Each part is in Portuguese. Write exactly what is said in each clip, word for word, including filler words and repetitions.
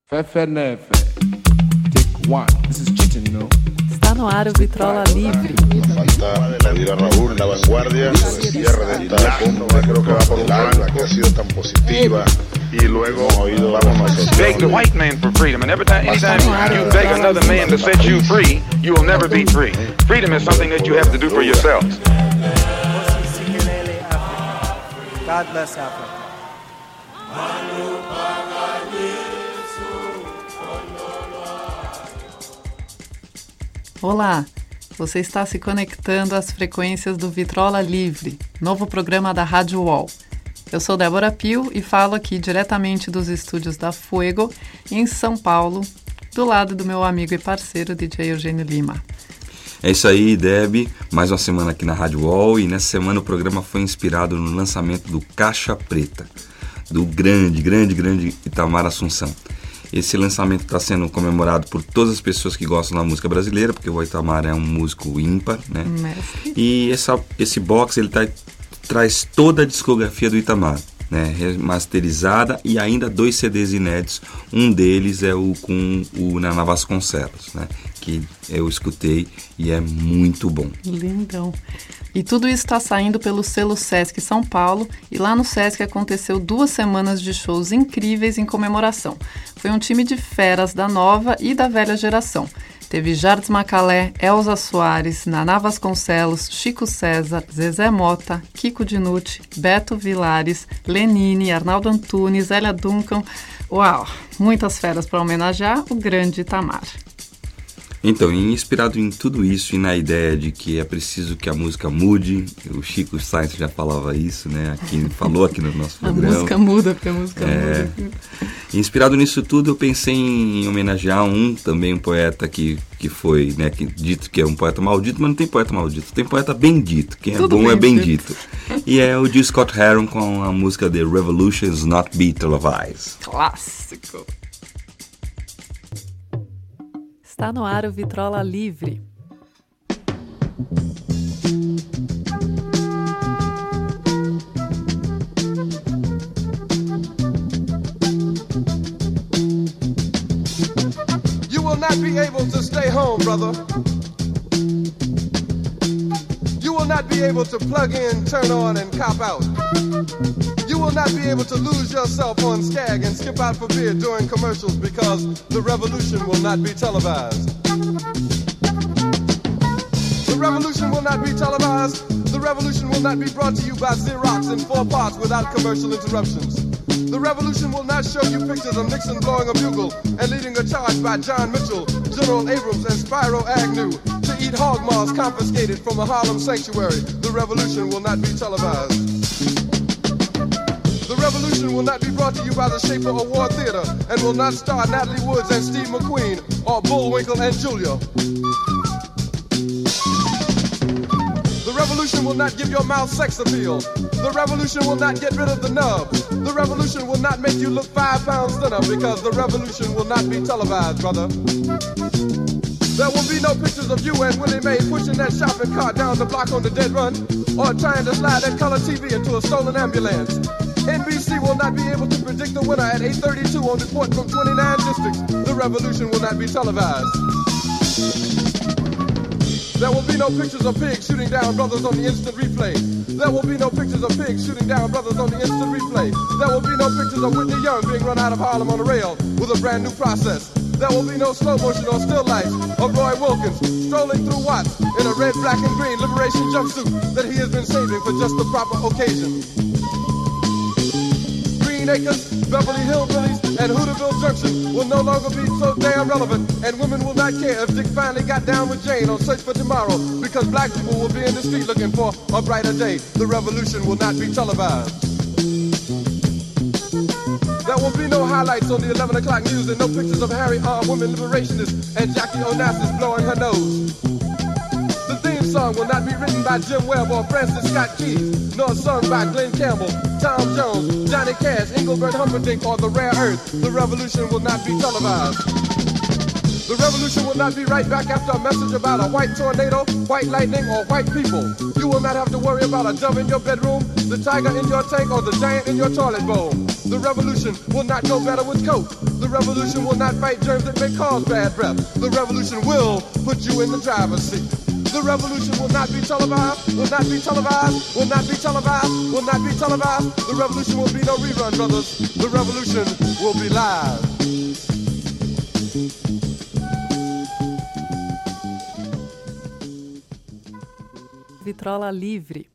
Fefe-nefe. Take one. This is cheating, you know. Está no ar o Vitrola Livre. Falta pedir a Raúl la vanguardia, el cierre de esta cumbre, creo que va por un lado, que ha sido tan positiva. Y luego vamos a beg the white man for freedom, and every time, anytime you beg another man to set you free, you will never be free. Freedom is something that you have to do for yourselves. God bless Africa. Olá, você está se conectando às frequências do Vitrola Livre, novo programa da Rádio U O L. Eu sou Débora Pio e falo aqui diretamente dos estúdios da Fuego, em São Paulo, do lado do meu amigo e parceiro D J Eugênio Lima. É isso aí, Deb, mais uma semana aqui na Rádio U O L e nessa semana o programa foi inspirado no lançamento do Caixa Preta, do grande, grande, grande Itamar Assunção. Esse lançamento está sendo comemorado por todas as pessoas que gostam da música brasileira, porque o Itamar é um músico ímpar, né? Mestre. E essa, esse box ele tá, traz toda a discografia do Itamar, né? Remasterizada e ainda dois C Ds inéditos. Um deles é o com o Naná Vasconcelos, né? Que eu escutei e é muito bom. Lindão. E tudo isso está saindo pelo selo Sesc São Paulo, e lá no Sesc aconteceu duas semanas de shows incríveis em comemoração. Foi um time de feras da nova e da velha geração. Teve Jardim Macalé, Elza Soares, Naná Vasconcelos, Chico César, Zezé Mota, Kiko Dinucci, Beto Vilares, Lenine, Arnaldo Antunes, Elia Duncan. Uau, muitas feras para homenagear o grande Itamar. Então, inspirado em tudo isso e na ideia de que é preciso que a música mude, o Chico Sainz já falava isso, né? Aqui, falou aqui no nosso programa. A música muda, porque a música é, muda. Inspirado nisso tudo, eu pensei em homenagear um, também um poeta que, que foi, né, que, dito que é um poeta maldito, mas não tem poeta maldito, tem poeta bendito. Quem é tudo bom bendito. é bendito. E é o Jill Scott Heron com a música The Revolution's Not Be Televised. Clássico. Está no ar o Vitrola Livre. You will not be able to stay home, brother. You will not be able to plug in, turn on, and cop out. You will not be able to lose yourself on Skag and skip out for beer during commercials because the revolution will not be televised. The revolution will not be televised. The revolution will not be brought to you by Xerox in four parts without commercial interruptions. The revolution will not show you pictures of Nixon blowing a bugle and leading a charge by John Mitchell, General Abrams, and Spyro Agnew to eat hog maws confiscated from a Harlem sanctuary. The revolution will not be televised. The revolution will not be brought to you by the Schaefer Award Theater and will not star Natalie Woods and Steve McQueen or Bullwinkle and Julia. The revolution will not give your mouth sex appeal. The revolution will not get rid of the nub. The revolution will not make you look five pounds thinner because the revolution will not be televised, brother. There will be no pictures of you and Willie Mae pushing that shopping cart down the block on the dead run or trying to slide that color T V into a stolen ambulance. N B C will not be able to predict the winner at eight thirty-two on report from twenty-nine districts. The revolution will not be televised. There will be no pictures of pigs shooting down brothers on the instant replay. There will be no pictures of pigs shooting down brothers on the instant replay. There will be no pictures of Whitney Young being run out of Harlem on a rail with a brand new process. There will be no slow motion or still life of Roy Wilkins strolling through Watts in a red, black, and green liberation jumpsuit that he has been saving for just the proper occasion. Acres, Beverly Hillbillies, and Hooterville Junction will no longer be so damn relevant, and women will not care if Dick finally got down with Jane on Search for Tomorrow, because black people will be in the street looking for a brighter day. The revolution will not be televised. There will be no highlights on the eleven o'clock news and no pictures of Harry armed women liberationists and Jackie Onassis blowing her nose. The theme song will not be written by Jim Webb or Francis Scott Keys, nor sung by Glenn Campbell, Tom Jones, Johnny Cash, Engelbert Humperdinck, or The Rare Earth. The revolution will not be televised. The revolution will not be right back after a message about a white tornado, white lightning, or white people. You will not have to worry about a dove in your bedroom, the tiger in your tank, or the giant in your toilet bowl. The revolution will not go better with Coke. The revolution will not fight germs that may cause bad breath. The revolution will put you in the driver's seat. The revolution will not be televised, will not be televised, will not be televised, will not be televised. The revolution will be no rerun, brothers. The revolution will be live. Vitrola Livre.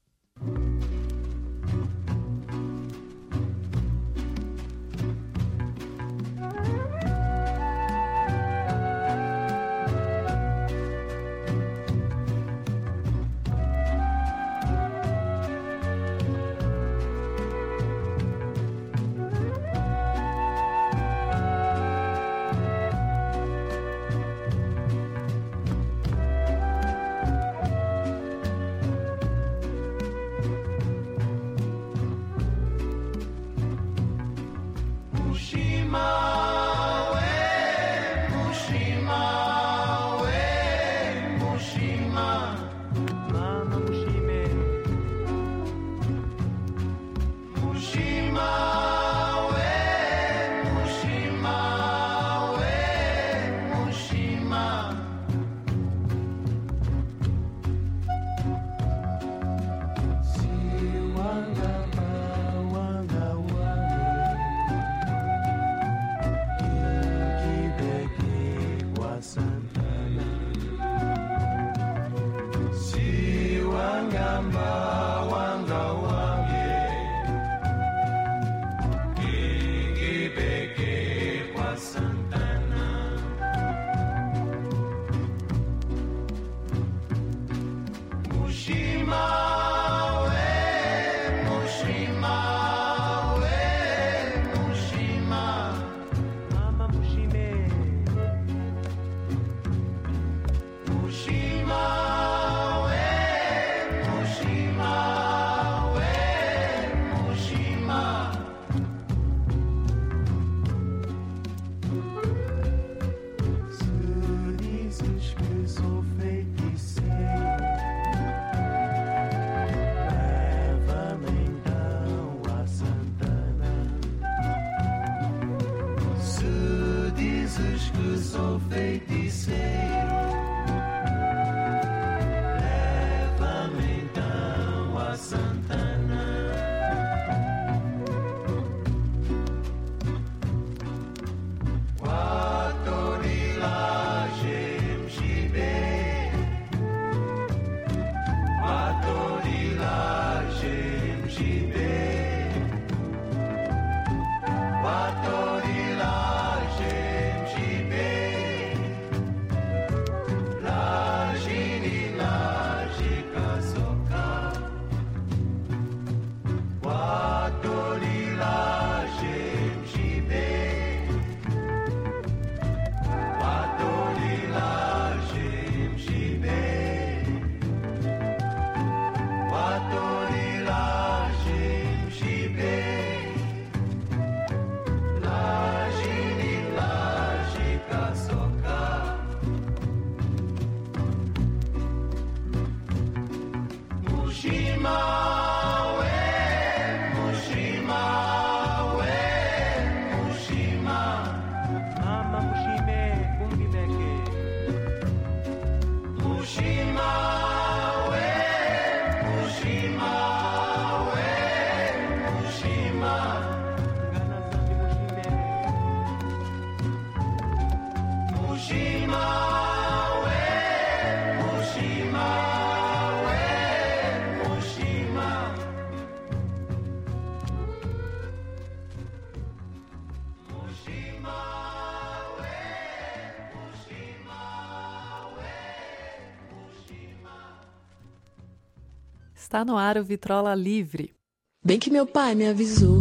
Está no ar o Vitrola Livre. Bem que meu pai me avisou.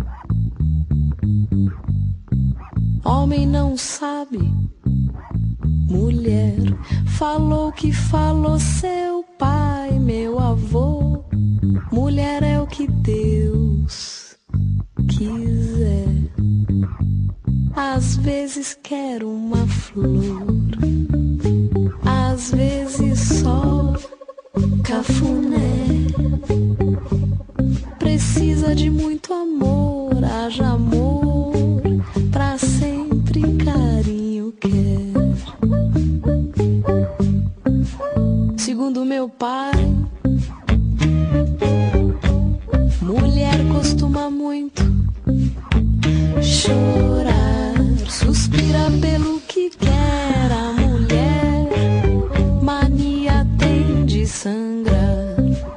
Homem não sabe. Mulher falou que falou seu pai, meu avô. Mulher é o que Deus quiser. Às vezes quero uma flor, às vezes só cafuné. Precisa de muito amor, haja amor pra ser chorar, suspira pelo que quer. A mulher, mania tem de sangrar.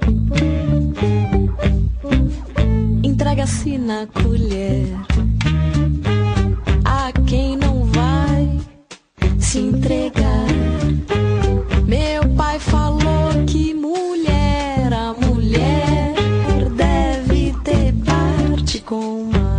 Entrega-se na colher a quem não vai se entregar. Meu pai falou que mulher, a mulher deve ter parte com o mar.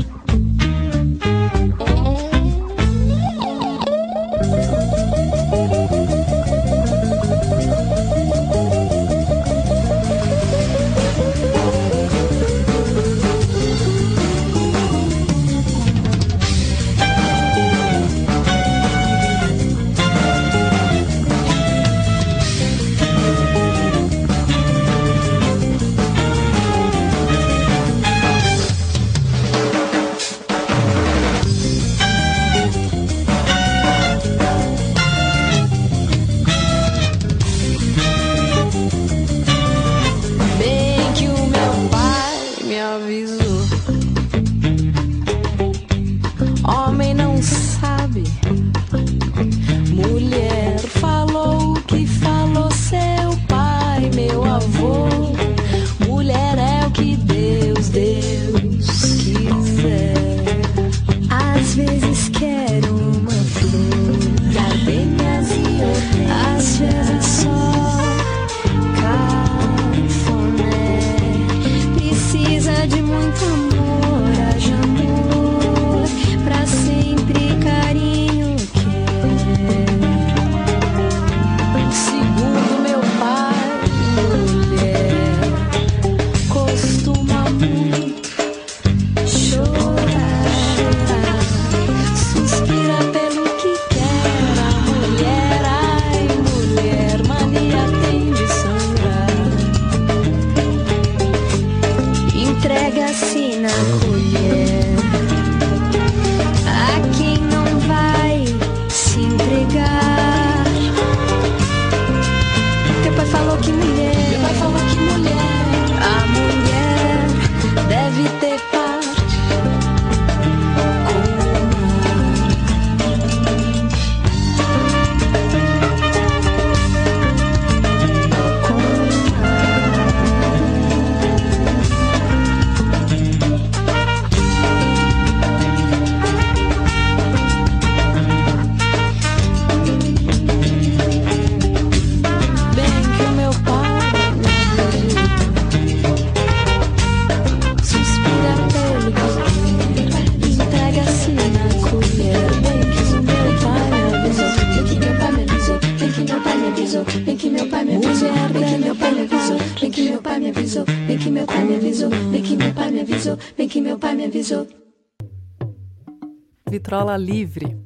Vitrola livre.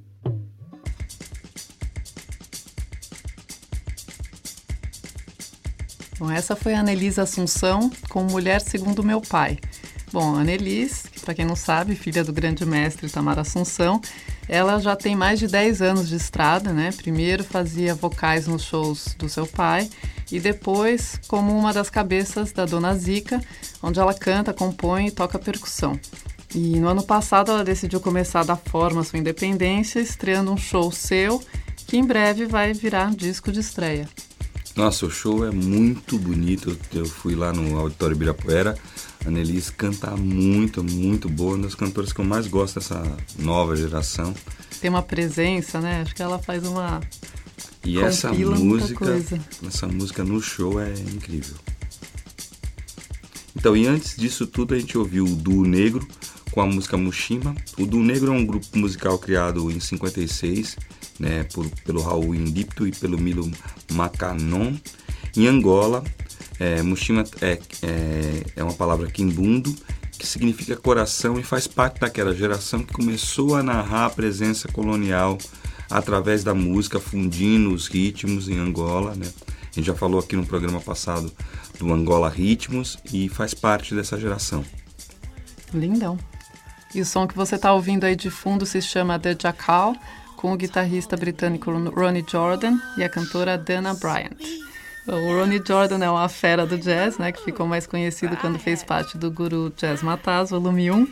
Bom, essa foi a Anelise Assunção com Mulher Segundo Meu Pai. Bom, a Anelise, que para quem não sabe, filha do grande mestre Itamar Assunção, ela já tem mais de dez anos de estrada, né? Primeiro fazia vocais nos shows do seu pai e depois como uma das cabeças da Dona Zica, onde ela canta, compõe e toca percussão. E no ano passado ela decidiu começar a dar forma à sua independência, estreando um show seu, que em breve vai virar disco de estreia. Nossa, o show é muito bonito. Eu fui lá no Auditório Ibirapuera. A Anelise canta muito, muito boa. Uma das cantoras que eu mais gosto dessa nova geração. Tem uma presença, né? Acho que ela faz uma... E essa música, essa música no show é incrível. Então, e antes disso tudo, a gente ouviu o Duo Negro com a música Mushima. O Duo Negro é um grupo musical criado em cinquenta e seis, né, por, pelo Raul Indipto e pelo Milo Macanon. Em Angola, é, Mushima é, é, é uma palavra quimbundo, que significa coração e faz parte daquela geração que começou a narrar a presença colonial através da música, fundindo os ritmos em Angola, né? A gente já falou aqui no programa passado do Angola Ritmos e faz parte dessa geração. Lindão. E o som que você está ouvindo aí de fundo se chama The Jackal, com o guitarrista britânico Ronnie Jordan e a cantora Dana Bryant. O Ronnie Jordan é uma fera do jazz, né, que ficou mais conhecido quando fez parte do Guru Jazz Mataz, volume um,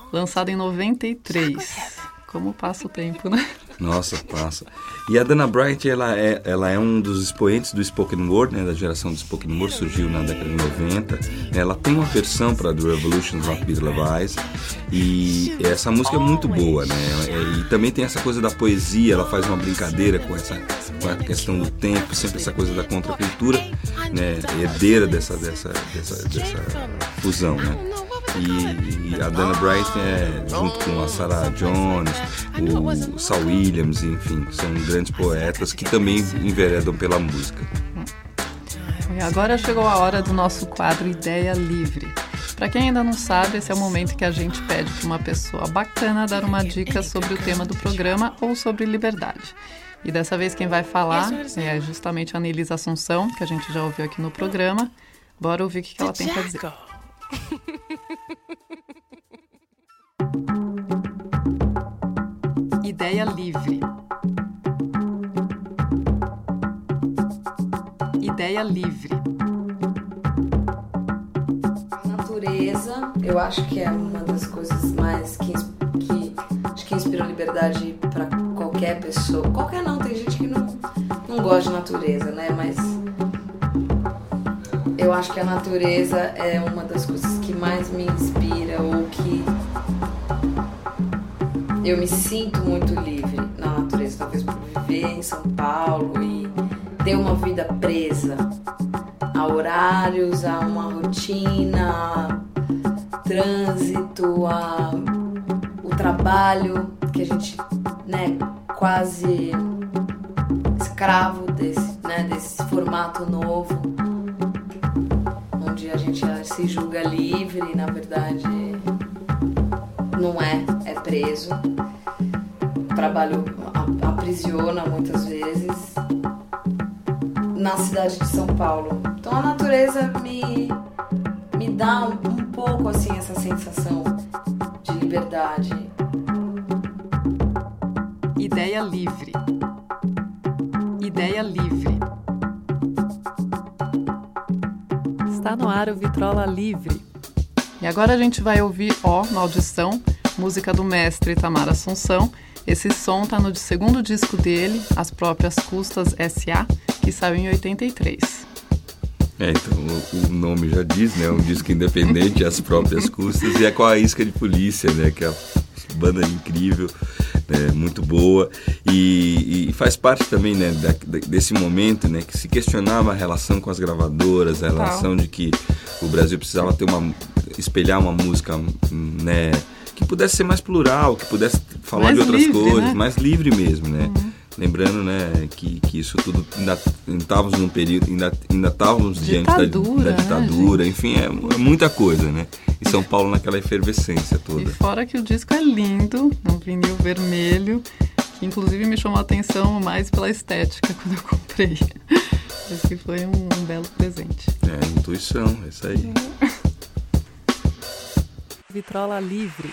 lançado em noventa e três. Como passa o tempo, né? Nossa, passa. E a Dana Bright, ela é, ela é um dos expoentes do spoken word, né, da geração do spoken word, surgiu na década de noventa. Ela tem uma versão para The Revolutions of Peter Levis, e essa música é muito boa, né? E também tem essa coisa da poesia, ela faz uma brincadeira com essa com a questão do tempo, sempre essa coisa da contracultura, né, herdeira dessa, dessa, dessa, dessa fusão, né? E, e a Dana Bright, é, junto com a Sarah Jones, o Saul Williams, enfim, são grandes poetas que também enveredam pela música. E agora chegou a hora do nosso quadro Ideia Livre. Para quem ainda não sabe, esse é o momento que a gente pede para uma pessoa bacana dar uma dica sobre o tema do programa ou sobre liberdade. E dessa vez quem vai falar é justamente a Anelisa Assunção, que a gente já ouviu aqui no programa. Bora ouvir o que ela tem para dizer. Ideia livre. Ideia livre. A natureza, eu acho que é uma das coisas mais que, que, acho que inspiram liberdade para qualquer pessoa. Qualquer não, tem gente que não, não gosta de natureza, né? Mas eu acho que a natureza é uma das coisas que mais me inspira, ou que eu me sinto muito livre na natureza, talvez por viver em São Paulo e ter uma vida presa a horários, a uma rotina, a trânsito, a o trabalho, que a gente, né, quase escravo desse, né, desse formato novo, onde a gente se julga livre e na verdade não é, é preso. O trabalho aprisiona muitas vezes na cidade de São Paulo. Então a natureza me, me dá um, um pouco assim essa sensação de liberdade. Ideia livre. Ideia livre. Está no ar o Vitrola Livre. E agora a gente vai ouvir Ó, Maldição, música do mestre Itamar Assunção. Esse som está no segundo disco dele, As Próprias Custas S A, que saiu em oitenta e três. É, então o, o nome já diz, né? Um disco independente, As Próprias Custas, e é com a Isca de Polícia, né? Que é a banda incrível, né, muito boa, e, e faz parte também, né, da, desse momento, né, que se questionava a relação com as gravadoras, a relação de que o Brasil precisava ter uma, espelhar uma música, né, que pudesse ser mais plural, que pudesse falar mais de outras livre, coisas, né? Mais livre mesmo, né? Uhum. Lembrando, né, que, que isso tudo ainda estávamos num período, ainda ainda estávamos diante da, da ditadura, né, enfim, é, é muita coisa, né? E São Paulo naquela efervescência toda. E fora que o disco é lindo, um vinil vermelho, que inclusive me chamou a atenção mais pela estética quando eu comprei. Esse foi um, um belo presente. É, intuição, é isso aí. Vitrola Livre.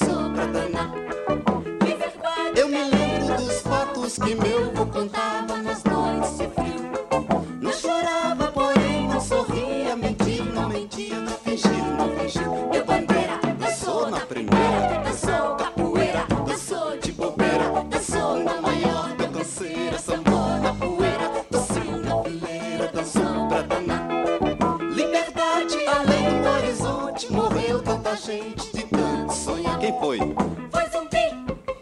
Eu me lembro dos fatos que meu avô contava. gente de tanto sonhar. Quem foi? Foi Zumbi.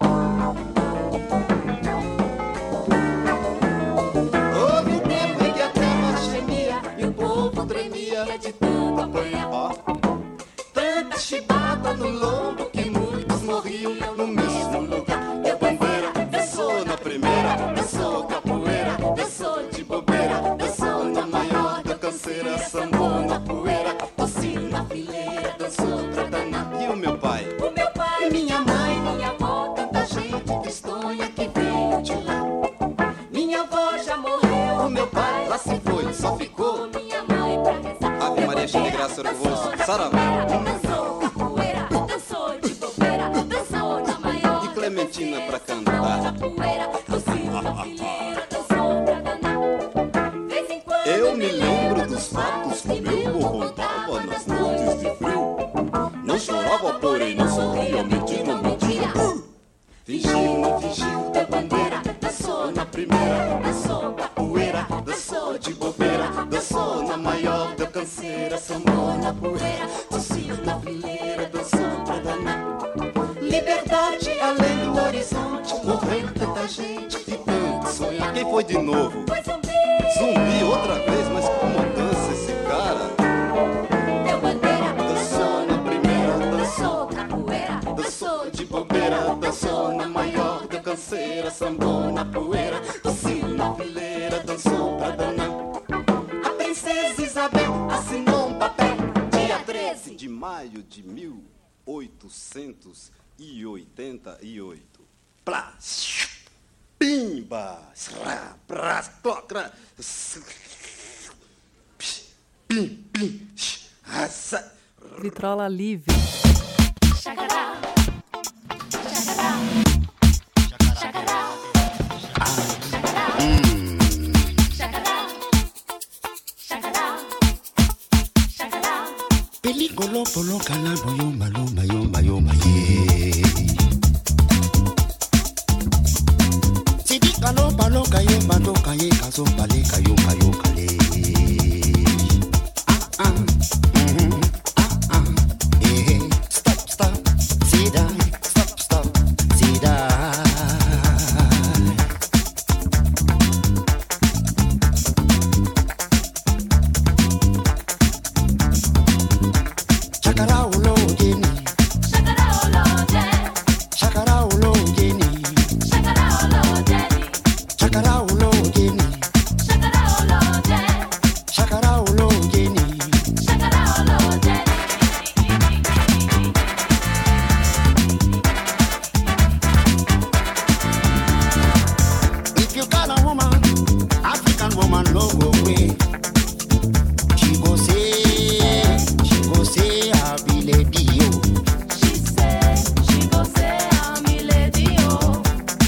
Houve um tempo em que a terra gemia e o povo tremia de tanto apanhar. Ó, tanta chibata no lombo que muitos morriam no mesmo lugar. Eu bandeira, dançou na primeira, dançou capoeira, dançou de bobeira, dançou na maior da canseira, sambou na poeira, tossiu na fileira, dançou pra danar. E o meu pai? O meu pai, E minha mãe? minha avó, Tanta gente tristonha que veio de lá. minha avó já morreu. O meu pai lá se foi, só ficou Minha mãe pra rezar. Ave Maria, cheia de graça, era o rosto. Saravá. Dançou capoeira, dançou de bobeira, dançou na maior. E Clementina pra cantar. Poeira, tossiu na fileira, dançou pra danar. Vez em quando Eu me lembro dos fatos que meu avô contava nas noites de frio. Não chorava, porém não sorria, mentia, não mentia. Fingiu, não fingiu da bandeira, dançou na primeira, dançou capoeira, dançou de bobeira, dançou na maior da canseira, sambou na poeira, tossiu na fileira, dançou pra danar. Liberdade além do horizonte, morreu tanta gente de tanto sonhar. Quem foi de novo? foi Zumbi. Zumbi outra vez, mas como dança esse cara? Deu bandeira, Dançou na primeira, dançou, dançou capoeira, dançou de bobeira, dançou na maior da canseira, sambou na poeira, tossiu na fileira, dançou pra danar. A princesa Isabel assinou um papel, dia treze de maio de mil oitocentos e oitenta e oito. Plá, pimba, srá, prá, tocra, pim, pim, assa. Vitrola livre. Chacará, chacará, chacará, chacará, chacará, chacará. Peligolo polo cala yoma yoma yoma yoma ye. Sidi kalo palo kaye mando kaye kaso pale kayo kayo kale. Ah ah, mhm, ah ah, eh, stop stop, sit down, stop stop, sit down. Shakara ulo jeni, Chacará, olodé, shakara ulo jeni, chacará, olodé, shakara ulo jeni, chacará, olodé, shakara ulo jeni. chacará, olodé. If you got a woman, African woman, no go away. She go say, she go say, I be lady yo. She say, she go say, I'm a lady, oh.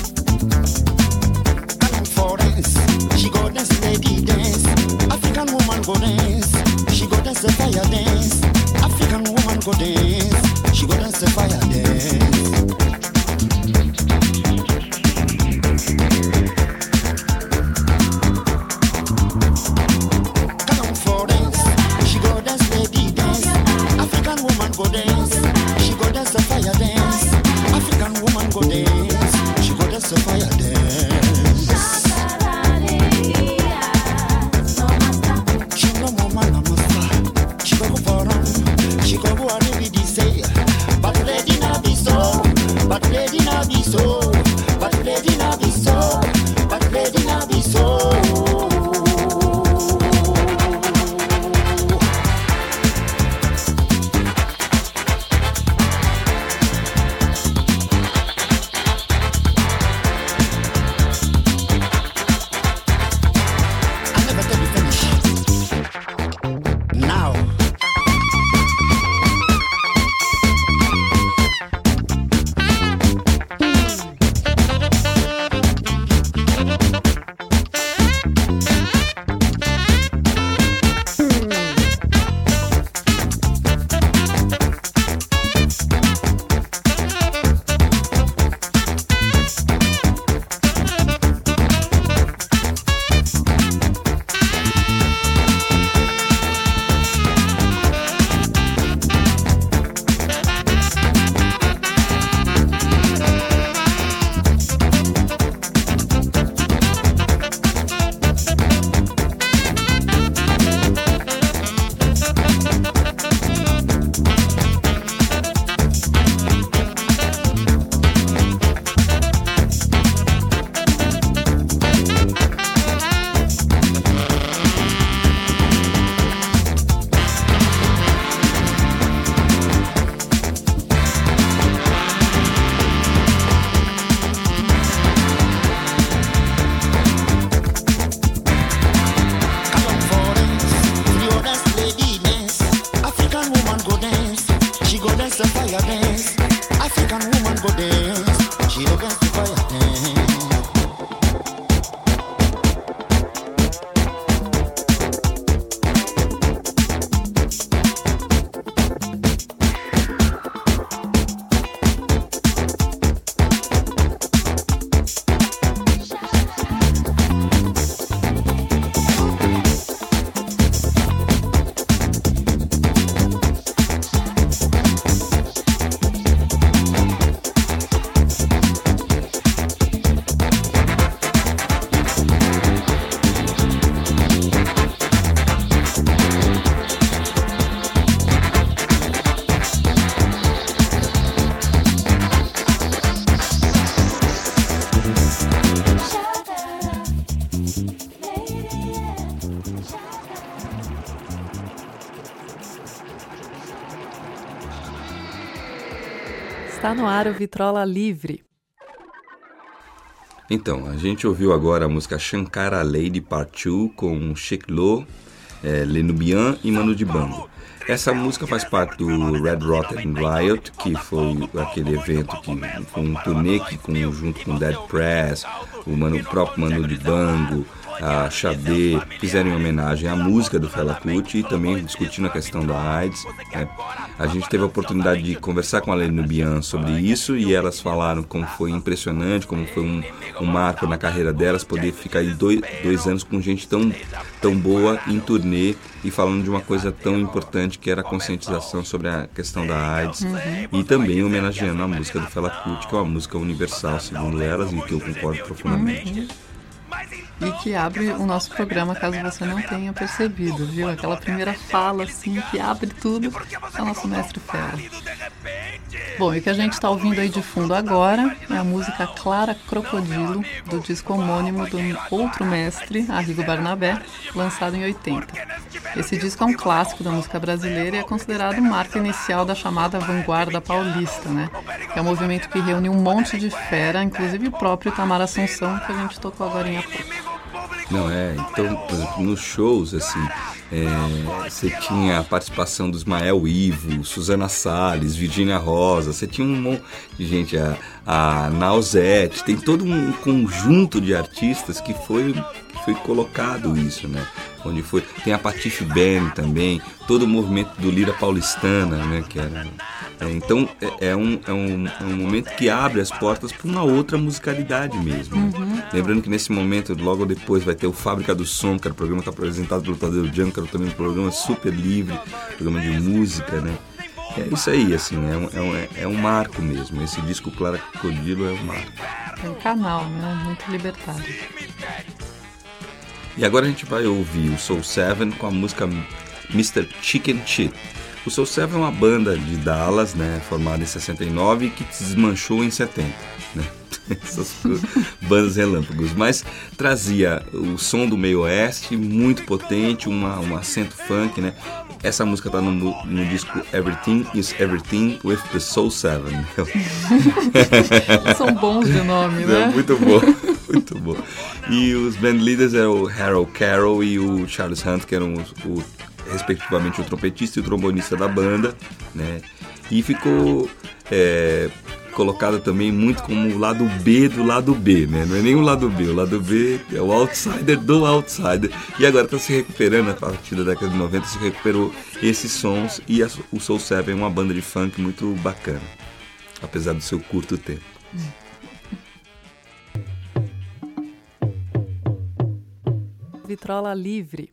Come for dance, she go dance, lady dance. African woman go dance, she go dance the fire dance. African woman go dance, she go dance the fire dance. Come for dance, she go dance, lady dance. African woman go dance, she go dance the fire dance. African woman go dance, she go dance the fire dance. She no more man, I'm a star. She go go for 'em, she go go and be this fire dance. African woman go dance. She dance the fire dance. Está no ar o Vitrola Livre. Então, a gente ouviu agora a música Shankara Lady Part dois com Sheikh Lo, é, Le Nubian e Manu Dibango. Essa música faz parte do Red Rotten Riot, que foi aquele evento que foi um turnê que com, junto com o Dead Press, o, Manu, o próprio Manu Dibango, a Xadê, fizeram em homenagem à música do Fela Kuti e também discutindo a questão da AIDS. Né? A gente teve a oportunidade de conversar com a Lene Nubian sobre isso e elas falaram como foi impressionante, como foi um, um marco na carreira delas, poder ficar aí dois, dois anos com gente tão, tão boa em turnê e falando de uma coisa tão importante que era a conscientização sobre a questão da AIDS. Uhum. E também homenageando a música do Fela Kuti, que é uma música universal, segundo elas, e que eu concordo profundamente. Uhum. E que abre o nosso programa, caso você não tenha percebido, viu? Aquela primeira fala, assim, que abre tudo, é o nosso mestre Fela. Bom, e o que a gente está ouvindo aí de fundo agora é a música Clara Crocodilo, do disco homônimo do outro mestre, Arrigo Barnabé, lançado em oitenta. Esse disco é um clássico da música brasileira e é considerado marca inicial da chamada vanguarda paulista, né? Que é um movimento que reúne um monte de fera, inclusive o próprio Itamar Assunção, que a gente tocou agora há pouco. Não, é, então, por exemplo, nos shows, assim, é, você tinha a participação do Ismael Ivo, Suzana Salles, Virgínia Rosa, você tinha um monte de gente, a, a Nausete, tem todo um conjunto de artistas que foi, que foi colocado isso, né? Onde foi, tem a Patife Band também, todo o movimento do Lira Paulistana, né? Que era, é, então é, é, um, é, um, é um momento que abre as portas para uma outra musicalidade mesmo. Né? Uhum. Lembrando que nesse momento, logo depois, vai ter o Fábrica do Som, que era o programa que é apresentado pelo Tadeu Django, que era também um programa super livre, programa de música, né? É isso aí, assim, é um, é um, é um marco mesmo. Esse disco Clara Crocodilo é um marco. É um canal, né? Muito libertário. E agora a gente vai ouvir o Soul Seven com a música mister Chicken Shit. O Soul Seven é uma banda de Dallas, né, formada em sessenta e nove e que se desmanchou em setenta, né? Essas bandas relâmpagos, mas trazia o som do meio oeste muito potente, uma, um acento funk, né? Essa música tá no, no disco Everything is Everything with the Soul Seven. São bons de nome, né? É, muito bom, muito bom. E os band leaders eram o Harold Carroll e o Charles Hunt, que eram os, o, respectivamente o trompetista e o trombonista da banda, né? E ficou é, colocada também muito como o lado B do lado B, né? Não é nem o lado B, o lado B é o outsider do outsider. E agora está se recuperando, a partir da década de noventa se recuperou esses sons e a, o Soul Seven é uma banda de funk muito bacana, apesar do seu curto tempo. Vitrola Livre.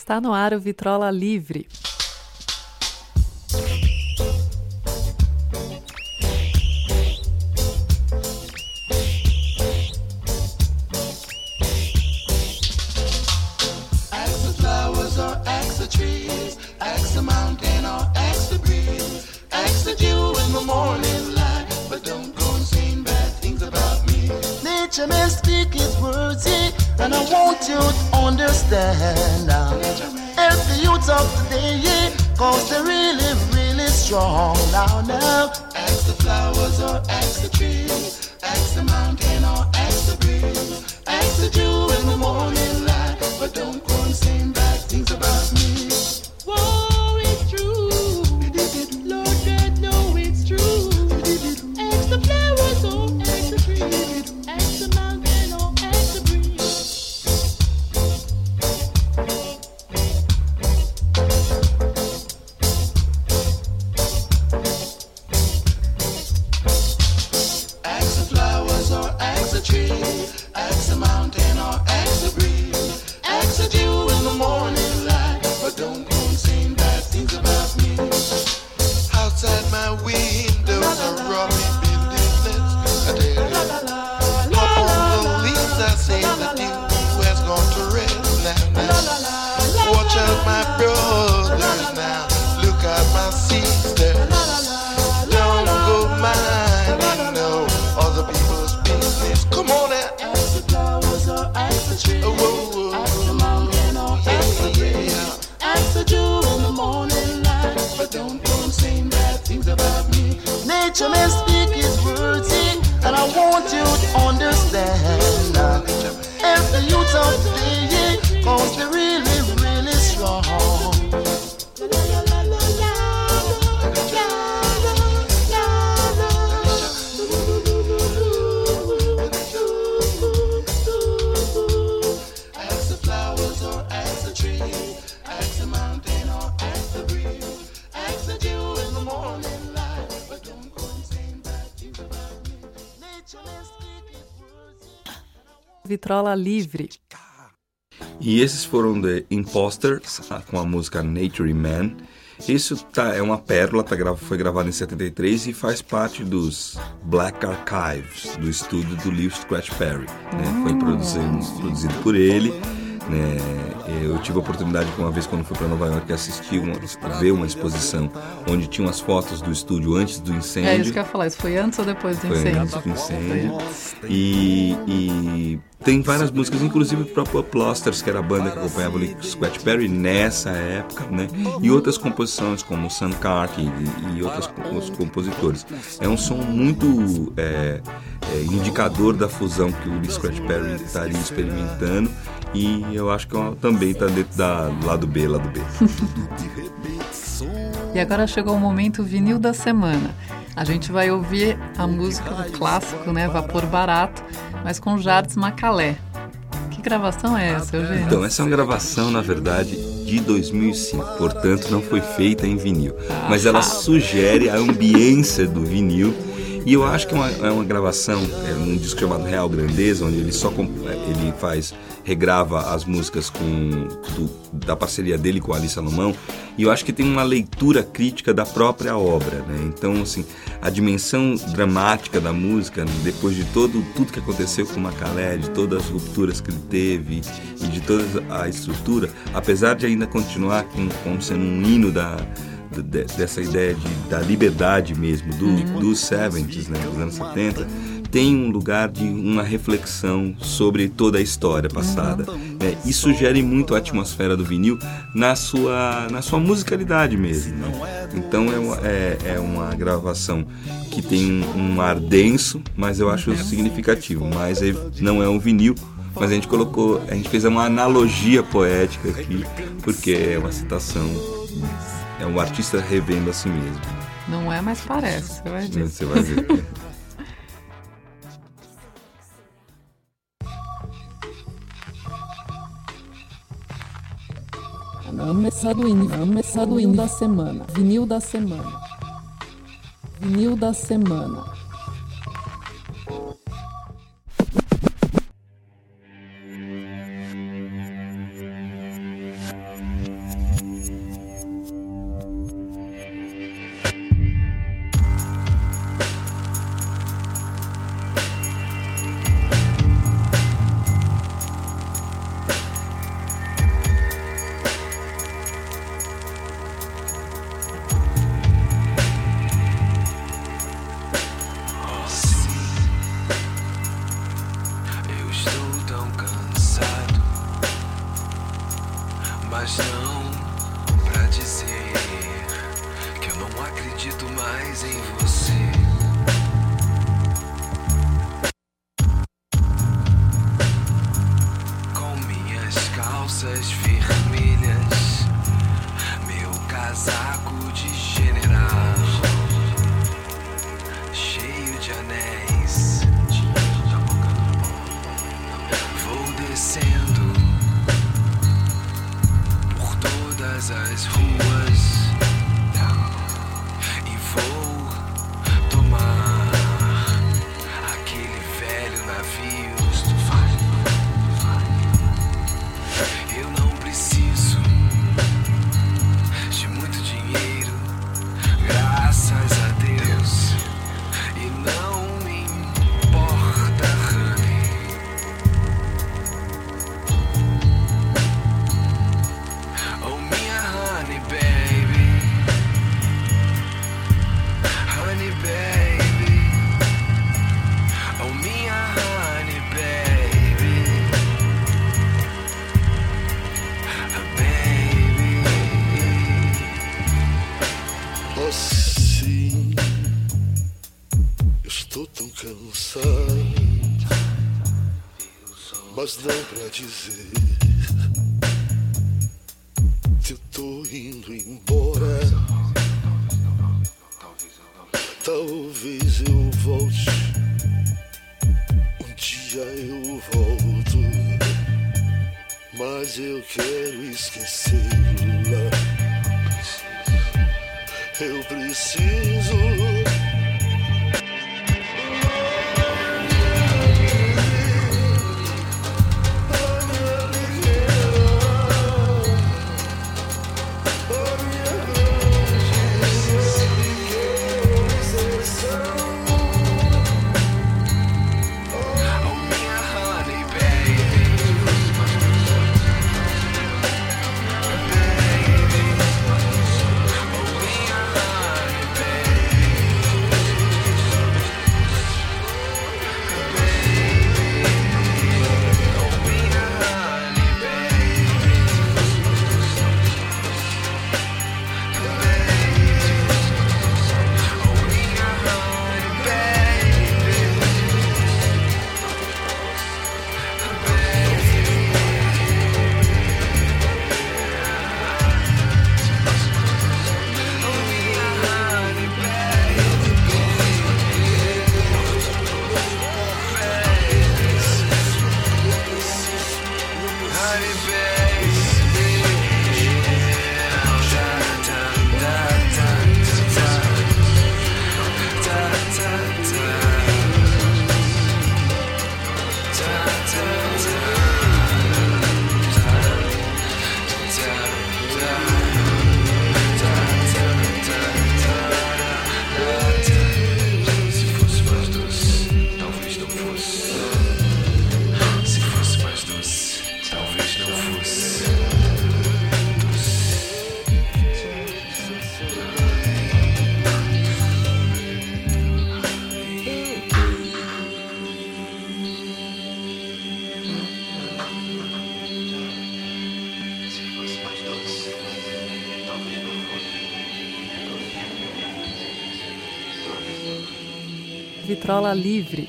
Está no ar o Vitrola Livre. Nature may speak its words, yeah, and I want you to understand now. Help the youth of today, yeah, cause they're really, really strong now, now. Ask the flowers or ask the trees, ask the mountain or ask the breeze, ask the dew in the morning light, but don't go and saying bad things about me. War is true, Lord God know it's true. Ask the flowers or ask the trees, ask the mountain or ask the breeze. Ask the flowers or ask the trees, ask the mountain or ask the breeze, ask the dew in the morning light, but don't go and saying bad things about me. Outside my windows are robbing buildings, I tell you. Up on the leaves I say the dew has gone to rest now, now. Watch out my brothers now, look out my sisters. Don't go minding no other people's business. Come on now. Ask the flowers or ask the trees, oh, ask the mountain or ask the breeze, ask the dew in the morning light, but don't go and saying bad things about me. Nature may speak its words, yeah, and I want you to understand now. Help the youth of today, yeah, cause they're really, really strong. Ask the flowers or ask the trees, ask the mountain or ask the breeze, ask the dew in the morning light, but don't go and saying bad things about me. Nature may speak its words, yeah. Vitrola Livre. E esses foram The Imposters, com a música Nature Man. Isso tá, é uma pérola, tá, foi gravado em setenta e três e faz parte dos Black Archives, do estúdio do Leo Scratch Perry. Né? Foi produzido, produzido por ele. Né? Eu tive a oportunidade uma vez quando fui para Nova York assistir uma, ver uma exposição onde tinha umas fotos do estúdio antes do incêndio. É isso que eu ia falar, isso foi antes ou depois do foi incêndio? Antes do incêndio. E, e tem várias músicas, inclusive o próprio Plosters, que era a banda que acompanhava o Scratch Perry nessa época, né? E outras composições como Sam Cooke e, e outros, outros compositores. É um som muito é, é, indicador da fusão que o Scratch Perry estaria experimentando. E eu acho que também está dentro da lado B, lado B. E agora chegou o momento vinil da semana. A gente vai ouvir a música do clássico, né, Vapor Barato, mas com Jardim Macalé. Que gravação é essa, Eugênio? Então, essa é uma gravação, na verdade, de dois mil e cinco, portanto não foi feita em vinil. Ah, mas ela sugere a ambiência do vinil. E eu acho que é uma, é uma gravação, é um disco chamado Real Grandeza, onde ele só ele faz, regrava as músicas com, do, da parceria dele com a Alice Salomão, e eu acho que tem uma leitura crítica da própria obra, né? Então, assim, a dimensão dramática da música, depois de todo, tudo que aconteceu com o Macalé, de todas as rupturas que ele teve e de toda a estrutura, apesar de ainda continuar com, como sendo um hino da... dessa ideia de, da liberdade mesmo do, uhum. dos setenta, né, dos anos setenta, tem um lugar de uma reflexão sobre toda a história passada, uhum. né, e sugere muito a atmosfera do vinil na sua, na sua musicalidade mesmo, né? Então é uma, é, é uma gravação que tem um, um ar denso, mas eu acho significativo, mas não é um vinil. Mas a gente colocou, a gente fez uma analogia poética aqui, porque é uma citação. É um artista revendo a si mesmo. Não é, mas parece, você vai ver. Você vai ver. Começar do hino, começar do hino da semana. Vinil da semana. Vinil da semana. dizer que eu não acredito mais em você. Com minhas calças vermelhas, meu casaco de general, cheio de anéis, vou descendo por todas as ruas e vou tomar aquele velho navio. Eu não preciso de muito dinheiro, graças a Deus, e não me importa, honey. Oh, minha honey baby, honey baby, oh, minha honey baby, Oh, sim, eu estou tão cansado, mas não pra dizer que eu tô indo embora. Talvez eu volte, um dia eu volto, mas eu quero esquecê-la. Eu preciso. Vitrola Livre.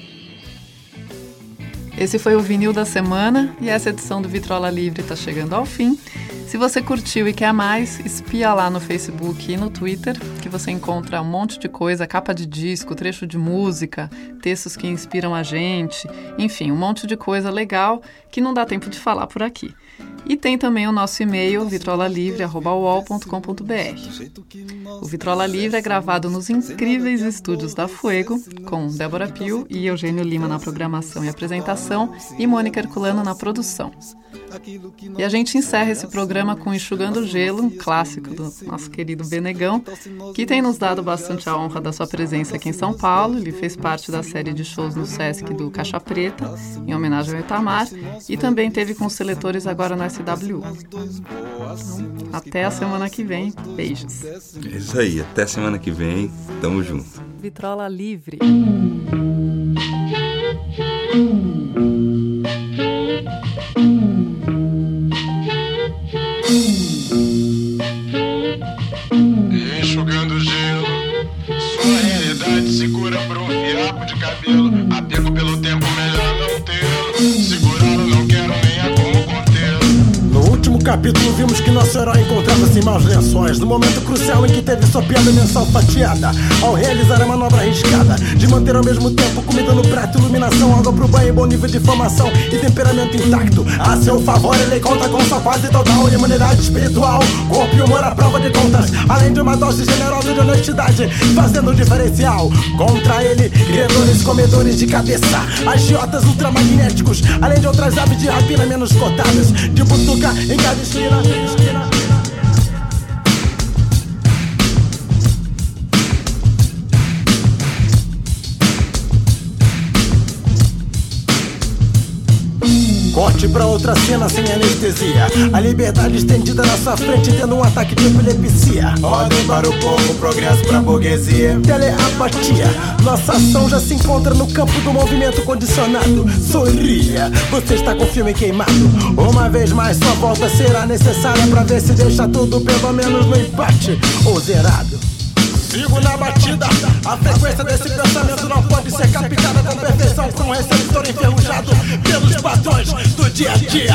Esse foi o vinil da semana e essa edição do Vitrola Livre está chegando ao fim. Se você curtiu e quer mais, espia lá no Facebook e no Twitter, que você encontra um monte de coisa, capa de disco, trecho de música, textos que inspiram a gente, enfim, um monte de coisa legal que não dá tempo de falar por aqui. E tem também o nosso e-mail, vitrolalivre arroba u o l ponto com ponto b r. O Vitrola Livre é gravado nos incríveis estúdios da Fuego, com Débora Pio e Eugênio Lima na programação e apresentação e Mônica Herculano na produção. E a gente encerra esse programa com Enxugando Gelo, um clássico do nosso querido Benegão, que tem nos dado bastante a honra da sua presença aqui em São Paulo. Ele fez parte da série de shows no Sesc do Caixa Preta, em homenagem ao Itamar, e também teve com os seletores agora no S W U. Então, até a semana que vem. Beijos. É isso aí, até semana que vem. Tamo junto. Vitrola Livre. capítulo vimos que nosso herói encontrava-se em maus lençóis, no momento crucial em que teve sua piada mensal fatiada, ao realizar a manobra arriscada de manter ao mesmo tempo comida no prato, iluminação, água pro banho, bom nível de formação e temperamento intacto. A seu favor ele conta com sua quase total imunidade espiritual, corpo e humor à prova de contas, além de uma dose generosa de honestidade, fazendo um diferencial. Contra ele, credores comedores de cabeça, agiotas ultramagnéticos, além de outras aves de rapina menos cotadas, de butuca em cada esquina, esquina. Corte pra outra cena sem anestesia, a liberdade estendida na sua frente tendo um ataque de epilepsia. Ordem para o povo, progresso pra burguesia. Teleapatia, nossa ação já se encontra no campo do movimento condicionado. Sorria, você está com o filme queimado. Uma vez mais sua volta será necessária pra ver se deixa tudo pelo menos no empate ou zerado. Sigo na batida, a frequência desse pensamento não pode ser captada com perfeição por um receptor enferrujado pelos padrões do dia a dia.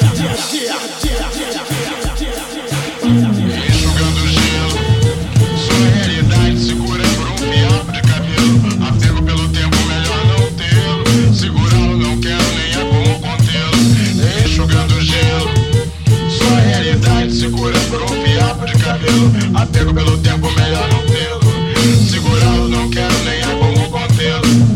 Enxugando gelo, sua realidade segura por um fiapo de cabelo. Apego pelo tempo, melhor não tê-lo. Segurá-lo, não quero nem é como contê-lo. Enxugando gelo, sua realidade segura por um fiapo de cabelo. Apego pelo tempo, melhor não tê-lo. Segurá-lo, não quero nem é como contê-lo.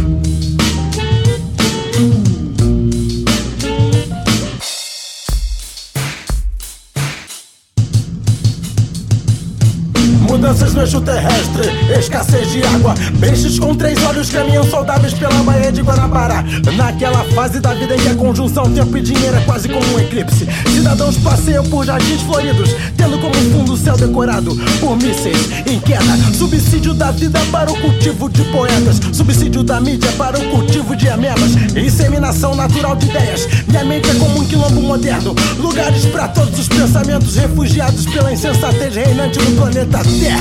Mudanças no eixo terrestre, escassez de água, peixes com três olhos caminham saudáveis pela Baía de Guanabara. Naquela fase da vida em que a conjunção tempo e dinheiro é quase como um eclipse, cidadãos passeiam por jardins floridos, tendo como fundo o céu decorado por mísseis em queda. Subsídio da vida para o cultivo de poetas, subsídio da mídia para o cultivo de amebas, inseminação natural de ideias. Minha mente é como um quilombo moderno, lugares para todos os pensamentos, refugiados pela insensatez reinante no planeta Terra.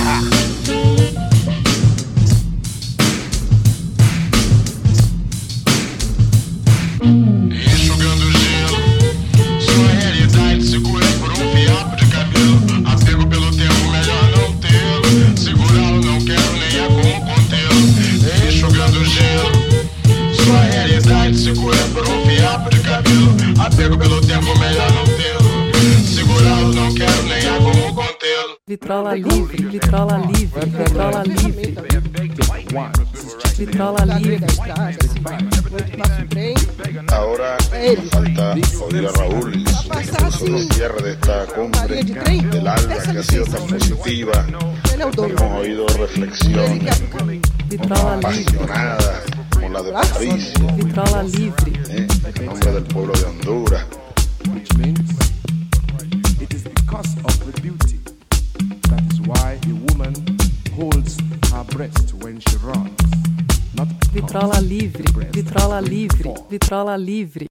Enxugando gelo, sua realidade segura por um fiapo de cabelo. Apego pelo tempo, melhor não tê-lo. Segurá-lo, não quero nem é como contê-lo. Enxugando gelo, sua realidade segura por um fiapo de cabelo. Apego pelo tempo, melhor não tê-lo. Segurá-lo, não quero nem é como contê-lo. Vitrola livre, vitrola livre, vitrola livre. Vitrola livre. Ahora falta oír a Raúl y su discurso de cierre de esta cumbre del ALBA que ha sido tan positiva. Hemos oído reflexiones apasionadas como la de Patricio, eh, en nombre del pueblo de Honduras. Which means it is because of the beauty. That is why a woman holds her breast when she runs. Vitrola livre, vitrola livre, vitrola livre.